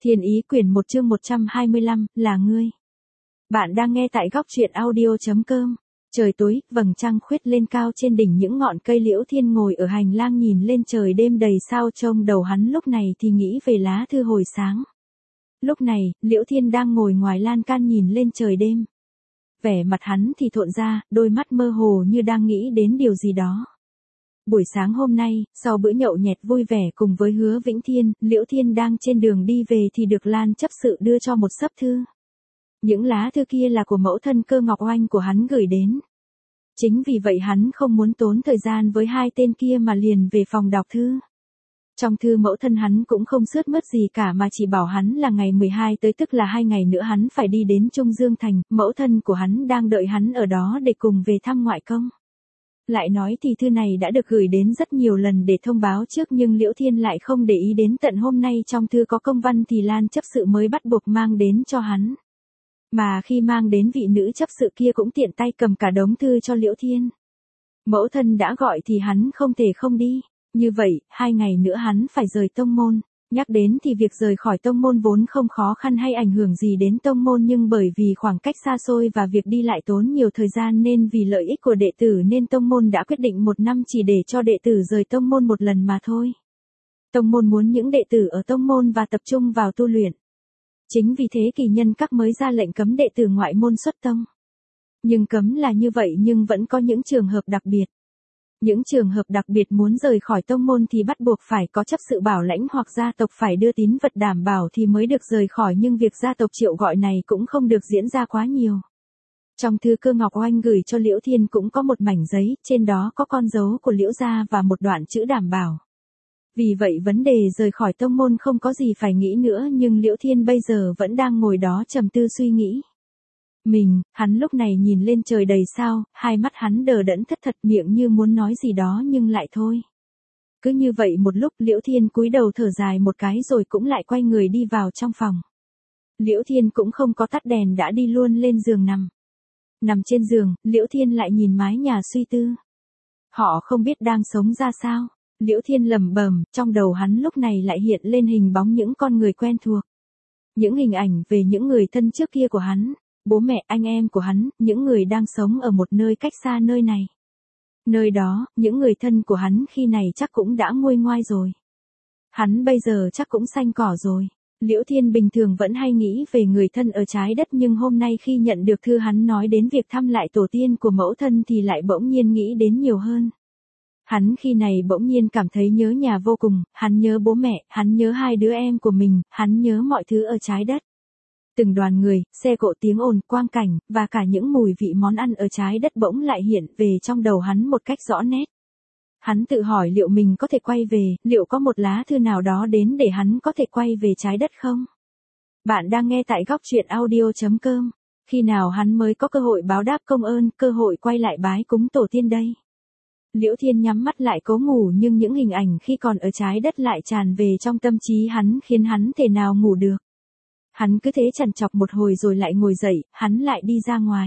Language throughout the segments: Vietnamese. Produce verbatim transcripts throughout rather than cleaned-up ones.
Thiên Ý quyển một chương một trăm hai mươi lăm, là ngươi. Bạn đang nghe tại góc truyện audio chấm com. Trời tối, vầng trăng khuyết lên cao trên đỉnh những ngọn cây. Liễu Thiên ngồi ở hành lang nhìn lên trời đêm đầy sao trông đầu hắn lúc này thì nghĩ về lá thư hồi sáng. Lúc này, Liễu Thiên đang ngồi ngoài lan can nhìn lên trời đêm. Vẻ mặt hắn thì thộn ra, đôi mắt mơ hồ như đang nghĩ đến điều gì đó. Buổi sáng hôm nay, sau bữa nhậu nhẹt vui vẻ cùng với Hứa Vĩnh Thiên, Liễu Thiên đang trên đường đi về thì được Lan chấp sự đưa cho một xấp thư. Những lá thư kia là của mẫu thân Cơ Ngọc Oanh của hắn gửi đến. Chính vì vậy hắn không muốn tốn thời gian với hai tên kia mà liền về phòng đọc thư. Trong thư mẫu thân hắn cũng không sướt mướt gì cả mà chỉ bảo hắn là ngày mười hai tới, tức là hai ngày nữa hắn phải đi đến Trung Dương Thành, mẫu thân của hắn đang đợi hắn ở đó để cùng về thăm ngoại công. Lại nói thì thư này đã được gửi đến rất nhiều lần để thông báo trước nhưng Liễu Thiên lại không để ý đến tận hôm nay trong thư có công văn thì Lan chấp sự mới bắt buộc mang đến cho hắn. Mà khi mang đến vị nữ chấp sự kia cũng tiện tay cầm cả đống thư cho Liễu Thiên. Mẫu thân đã gọi thì hắn không thể không đi. Như vậy, hai ngày nữa hắn phải rời tông môn. Nhắc đến thì việc rời khỏi tông môn vốn không khó khăn hay ảnh hưởng gì đến tông môn nhưng bởi vì khoảng cách xa xôi và việc đi lại tốn nhiều thời gian nên vì lợi ích của đệ tử nên tông môn đã quyết định một năm chỉ để cho đệ tử rời tông môn một lần mà thôi. Tông môn muốn những đệ tử ở tông môn và tập trung vào tu luyện. Chính vì thế kỳ nhân các mới ra lệnh cấm đệ tử ngoại môn xuất tông. Nhưng cấm là như vậy nhưng vẫn có những trường hợp đặc biệt. Những trường hợp đặc biệt muốn rời khỏi tông môn thì bắt buộc phải có chấp sự bảo lãnh hoặc gia tộc phải đưa tín vật đảm bảo thì mới được rời khỏi nhưng việc gia tộc triệu gọi này cũng không được diễn ra quá nhiều. Trong thư Cơ Ngọc Oanh gửi cho Liễu Thiên cũng có một mảnh giấy, trên đó có con dấu của Liễu gia và một đoạn chữ đảm bảo. Vì vậy vấn đề rời khỏi tông môn không có gì phải nghĩ nữa nhưng Liễu Thiên bây giờ vẫn đang ngồi đó trầm tư suy nghĩ. Mình, hắn lúc này nhìn lên trời đầy sao, hai mắt hắn đờ đẫn thất thật miệng như muốn nói gì đó nhưng lại thôi. Cứ như vậy một lúc Liễu Thiên cúi đầu thở dài một cái rồi cũng lại quay người đi vào trong phòng. Liễu Thiên cũng không có tắt đèn đã đi luôn lên giường nằm. Nằm trên giường, Liễu Thiên lại nhìn mái nhà suy tư. Họ không biết đang sống ra sao. Liễu Thiên lẩm bẩm, trong đầu hắn lúc này lại hiện lên hình bóng những con người quen thuộc. Những hình ảnh về những người thân trước kia của hắn. Bố mẹ anh em của hắn, những người đang sống ở một nơi cách xa nơi này. Nơi đó, những người thân của hắn khi này chắc cũng đã nguôi ngoai rồi. Hắn bây giờ chắc cũng xanh cỏ rồi. Liễu Thiên bình thường vẫn hay nghĩ về người thân ở trái đất nhưng hôm nay khi nhận được thư hắn nói đến việc thăm lại tổ tiên của mẫu thân thì lại bỗng nhiên nghĩ đến nhiều hơn. Hắn khi này bỗng nhiên cảm thấy nhớ nhà vô cùng, hắn nhớ bố mẹ, hắn nhớ hai đứa em của mình, hắn nhớ mọi thứ ở trái đất. Từng đoàn người, xe cộ tiếng ồn, quang cảnh, và cả những mùi vị món ăn ở trái đất bỗng lại hiện về trong đầu hắn một cách rõ nét. Hắn tự hỏi liệu mình có thể quay về, liệu có một lá thư nào đó đến để hắn có thể quay về trái đất không? Bạn đang nghe tại góc truyện audio chấm com. Khi nào hắn mới có cơ hội báo đáp công ơn, cơ hội quay lại bái cúng tổ tiên đây? Liễu Thiên nhắm mắt lại cố ngủ nhưng những hình ảnh khi còn ở trái đất lại tràn về trong tâm trí hắn khiến hắn thể nào ngủ được. Hắn cứ thế trằn trọc một hồi rồi lại ngồi dậy, hắn lại đi ra ngoài.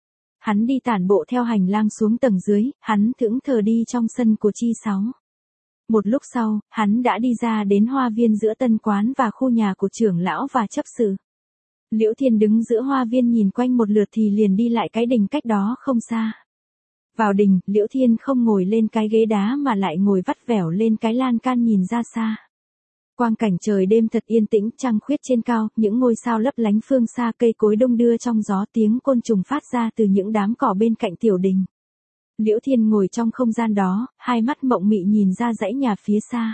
Hắn đi tản bộ theo hành lang xuống tầng dưới, hắn thững thờ đi trong sân của Chi Sáu. Một lúc sau, hắn đã đi ra đến hoa viên giữa tân quán và khu nhà của trưởng lão và chấp sự. Liễu Thiên đứng giữa hoa viên nhìn quanh một lượt thì liền đi lại cái đình cách đó không xa. Vào đình, Liễu Thiên không ngồi lên cái ghế đá mà lại ngồi vắt vẻo lên cái lan can nhìn ra xa. Quang cảnh trời đêm thật yên tĩnh, trăng khuyết trên cao, những ngôi sao lấp lánh phương xa, cây cối đung đưa trong gió, tiếng côn trùng phát ra từ những đám cỏ bên cạnh tiểu đình. Liễu Thiên ngồi trong không gian đó, hai mắt mộng mị nhìn ra dãy nhà phía xa.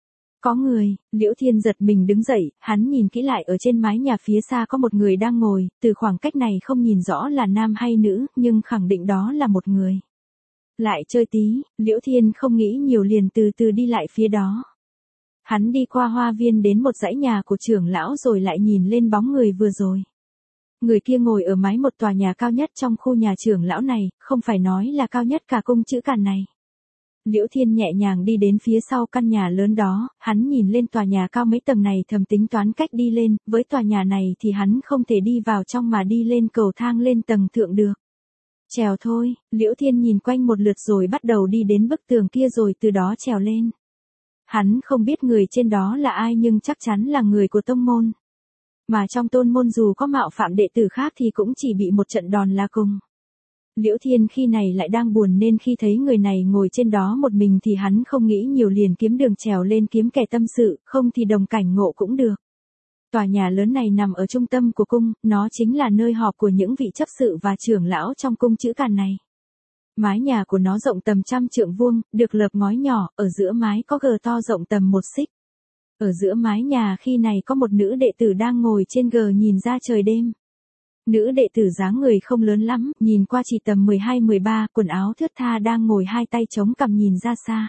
Có người, Liễu Thiên giật mình đứng dậy, hắn nhìn kỹ lại ở trên mái nhà phía xa có một người đang ngồi, từ khoảng cách này không nhìn rõ là nam hay nữ, nhưng khẳng định đó là một người. Lại chơi tí, Liễu Thiên không nghĩ nhiều liền từ từ đi lại phía đó. Hắn đi qua hoa viên đến một dãy nhà của trưởng lão rồi lại nhìn lên bóng người vừa rồi. Người kia ngồi ở mái một tòa nhà cao nhất trong khu nhà trưởng lão này, không phải nói là cao nhất cả cung chữ càn này. Liễu Thiên nhẹ nhàng đi đến phía sau căn nhà lớn đó, hắn nhìn lên tòa nhà cao mấy tầng này thầm tính toán cách đi lên, với tòa nhà này thì hắn không thể đi vào trong mà đi lên cầu thang lên tầng thượng được. Trèo thôi, Liễu Thiên nhìn quanh một lượt rồi bắt đầu đi đến bức tường kia rồi từ đó trèo lên. Hắn không biết người trên đó là ai nhưng chắc chắn là người của tông môn. Mà trong tôn môn dù có mạo phạm đệ tử khác thì cũng chỉ bị một trận đòn là cùng. Liễu Thiên khi này lại đang buồn nên khi thấy người này ngồi trên đó một mình thì hắn không nghĩ nhiều liền kiếm đường trèo lên kiếm kẻ tâm sự, không thì đồng cảnh ngộ cũng được. Tòa nhà lớn này nằm ở trung tâm của cung, nó chính là nơi họp của những vị chấp sự và trưởng lão trong cung chữ Càn này. Mái nhà của nó rộng tầm trăm trượng vuông, được lợp ngói nhỏ, ở giữa mái có gờ to rộng tầm một xích. Ở giữa mái nhà khi này có một nữ đệ tử đang ngồi trên gờ nhìn ra trời đêm. Nữ đệ tử dáng người không lớn lắm, nhìn qua chỉ tầm mười hai mười ba, quần áo thướt tha đang ngồi hai tay chống cằm nhìn ra xa.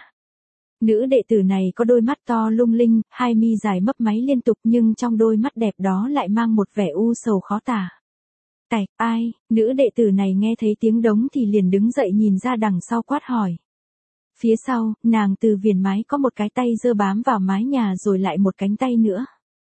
Nữ đệ tử này có đôi mắt to lung linh, hai mi dài mấp máy liên tục nhưng trong đôi mắt đẹp đó lại mang một vẻ u sầu khó tả. Tạch, ai? Nữ đệ tử này nghe thấy tiếng đống thì liền đứng dậy nhìn ra đằng sau quát hỏi. Phía sau, nàng từ viền mái có một cái tay giơ bám vào mái nhà rồi lại một cánh tay nữa.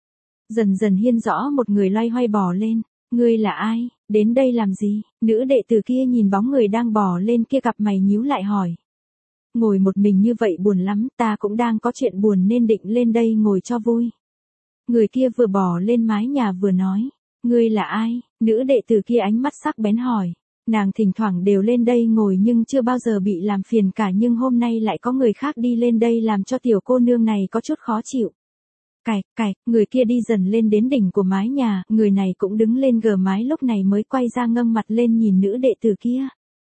Dần dần hiên rõ một người loay hoay bò lên. Ngươi là ai? Đến đây làm gì? Nữ đệ tử kia nhìn bóng người đang bò lên kia cặp mày nhíu lại hỏi. Ngồi một mình như vậy buồn lắm, ta cũng đang có chuyện buồn nên định lên đây ngồi cho vui. Người kia vừa bò lên mái nhà vừa nói. Ngươi là ai? Nữ đệ tử kia ánh mắt sắc bén hỏi. Nàng thỉnh thoảng đều lên đây ngồi nhưng chưa bao giờ bị làm phiền cả, nhưng hôm nay lại có người khác đi lên đây làm cho tiểu cô nương này có chút khó chịu. Cạch, cạch, người kia đi dần lên đến đỉnh của mái nhà, người này cũng đứng lên gờ mái lúc này mới quay ra ngâng mặt lên nhìn nữ đệ tử kia.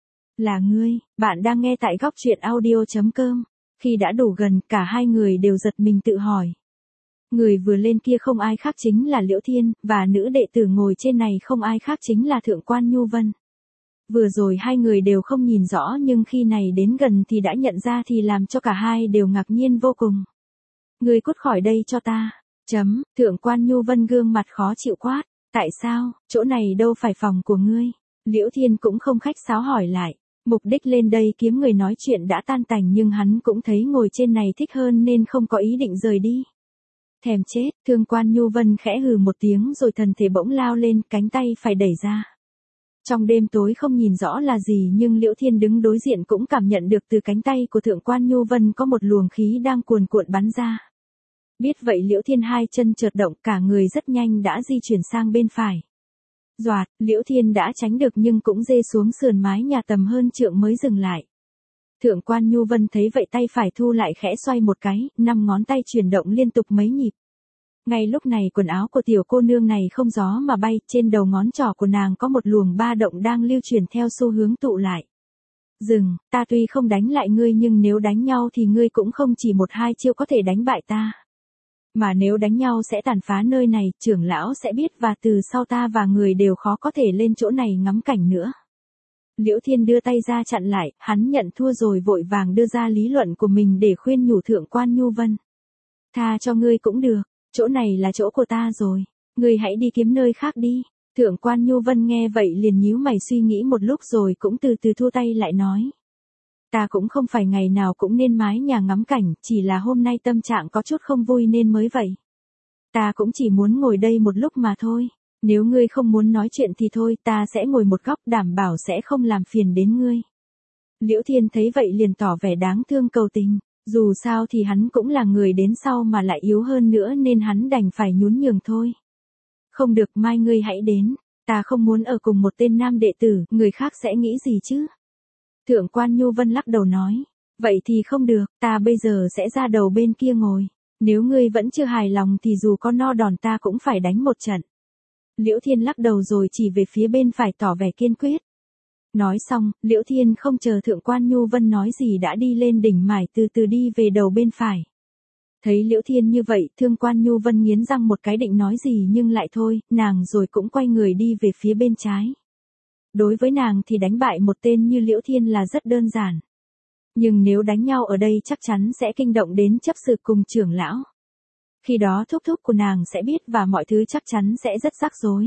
Là ngươi, bạn đang nghe tại góc truyện audio chấm com. Khi đã đủ gần, cả hai người đều giật mình tự hỏi. Người vừa lên kia không ai khác chính là Liễu Thiên, và nữ đệ tử ngồi trên này không ai khác chính là Thượng quan Nhu Vân. Vừa rồi hai người đều không nhìn rõ nhưng khi này đến gần thì đã nhận ra thì làm cho cả hai đều ngạc nhiên vô cùng. Ngươi cút khỏi đây cho ta. Chấm, Thượng quan Nhu Vân gương mặt khó chịu quát. Tại sao, chỗ này đâu phải phòng của ngươi? Liễu Thiên cũng không khách sáo hỏi lại. Mục đích lên đây kiếm người nói chuyện đã tan tành nhưng hắn cũng thấy ngồi trên này thích hơn nên không có ý định rời đi. Thèm chết, Thượng quan Nhu Vân khẽ hừ một tiếng rồi thần thể bỗng lao lên, cánh tay phải đẩy ra. Trong đêm tối không nhìn rõ là gì nhưng Liễu Thiên đứng đối diện cũng cảm nhận được từ cánh tay của Thượng quan Nhu Vân có một luồng khí đang cuồn cuộn bắn ra. Biết vậy Liễu Thiên hai chân chợt động, cả người rất nhanh đã di chuyển sang bên phải. Doạt, Liễu Thiên đã tránh được nhưng cũng rê xuống sườn mái nhà tầm hơn trượng mới dừng lại. Thượng quan Nhu Vân thấy vậy tay phải thu lại khẽ xoay một cái, năm ngón tay chuyển động liên tục mấy nhịp. Ngay lúc này quần áo của tiểu cô nương này không gió mà bay, trên đầu ngón trỏ của nàng có một luồng ba động đang lưu chuyển theo xu hướng tụ lại. Dừng, ta tuy không đánh lại ngươi nhưng nếu đánh nhau thì ngươi cũng không chỉ một hai chiêu có thể đánh bại ta. Mà nếu đánh nhau sẽ tàn phá nơi này, trưởng lão sẽ biết và từ sau ta và người đều khó có thể lên chỗ này ngắm cảnh nữa. Liễu Thiên đưa tay ra chặn lại, hắn nhận thua rồi vội vàng đưa ra lý luận của mình để khuyên nhủ Thượng quan Nhu Vân. Tha cho ngươi cũng được, chỗ này là chỗ của ta rồi, ngươi hãy đi kiếm nơi khác đi. Thượng quan Nhu Vân nghe vậy liền nhíu mày suy nghĩ một lúc rồi cũng từ từ thua tay lại nói. Ta cũng không phải ngày nào cũng nên mái nhà ngắm cảnh, chỉ là hôm nay tâm trạng có chút không vui nên mới vậy. Ta cũng chỉ muốn ngồi đây một lúc mà thôi. Nếu ngươi không muốn nói chuyện thì thôi, ta sẽ ngồi một góc đảm bảo sẽ không làm phiền đến ngươi. Liễu Thiên thấy vậy liền tỏ vẻ đáng thương cầu tình. Dù sao thì hắn cũng là người đến sau mà lại yếu hơn nữa nên hắn đành phải nhún nhường thôi. Không được, mai ngươi hãy đến. Ta không muốn ở cùng một tên nam đệ tử, người khác sẽ nghĩ gì chứ? Thượng quan Nhu Vân lắc đầu nói. Vậy thì không được, ta bây giờ sẽ ra đầu bên kia ngồi. Nếu ngươi vẫn chưa hài lòng thì dù có no đòn ta cũng phải đánh một trận. Liễu Thiên lắc đầu rồi chỉ về phía bên phải tỏ vẻ kiên quyết. Nói xong, Liễu Thiên không chờ Thượng quan Nhu Vân nói gì đã đi lên đỉnh mải từ từ đi về đầu bên phải. Thấy Liễu Thiên như vậy, Thượng quan Nhu Vân nghiến răng một cái định nói gì nhưng lại thôi, nàng rồi cũng quay người đi về phía bên trái. Đối với nàng thì đánh bại một tên như Liễu Thiên là rất đơn giản. Nhưng nếu đánh nhau ở đây chắc chắn sẽ kinh động đến chấp sự cùng trưởng lão. Khi đó thúc thúc của nàng sẽ biết và mọi thứ chắc chắn sẽ rất rắc rối.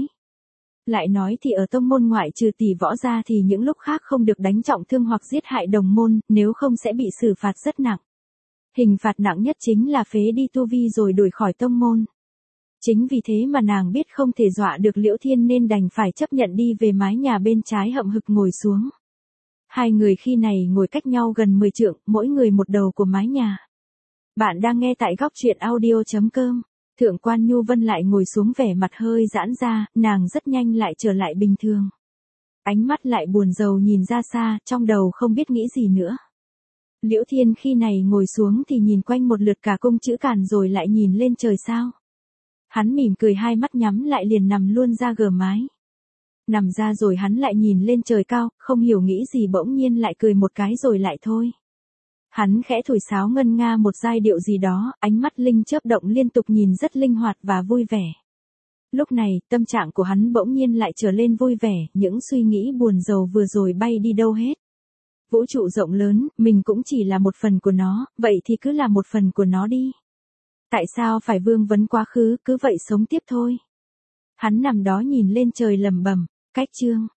Lại nói thì ở tông môn ngoại trừ tỷ võ ra thì những lúc khác không được đánh trọng thương hoặc giết hại đồng môn, nếu không sẽ bị xử phạt rất nặng. Hình phạt nặng nhất chính là phế đi tu vi rồi đuổi khỏi tông môn. Chính vì thế mà nàng biết không thể dọa được Liễu Thiên nên đành phải chấp nhận đi về mái nhà bên trái hậm hực ngồi xuống. Hai người khi này ngồi cách nhau gần mười trượng, mỗi người một đầu của mái nhà. Bạn đang nghe tại góc truyện audio chấm com. Thượng quan Nhu Vân lại ngồi xuống vẻ mặt hơi giãn ra, nàng rất nhanh lại trở lại bình thường. Ánh mắt lại buồn rầu nhìn ra xa, trong đầu không biết nghĩ gì nữa. Liễu Thiên khi này ngồi xuống thì nhìn quanh một lượt cả cung chữ càn rồi lại nhìn lên trời sao. Hắn mỉm cười hai mắt nhắm lại liền nằm luôn ra gờ mái. Nằm ra rồi hắn lại nhìn lên trời cao, không hiểu nghĩ gì bỗng nhiên lại cười một cái rồi lại thôi. Hắn khẽ thổi sáo ngân nga một giai điệu gì đó, ánh mắt linh chớp động liên tục nhìn rất linh hoạt và vui vẻ. Lúc này, tâm trạng của hắn bỗng nhiên lại trở lên vui vẻ, những suy nghĩ buồn rầu vừa rồi bay đi đâu hết. Vũ trụ rộng lớn, mình cũng chỉ là một phần của nó, vậy thì cứ là một phần của nó đi. Tại sao phải vương vấn quá khứ, cứ vậy sống tiếp thôi. Hắn nằm đó nhìn lên trời lẩm bẩm, cách chương.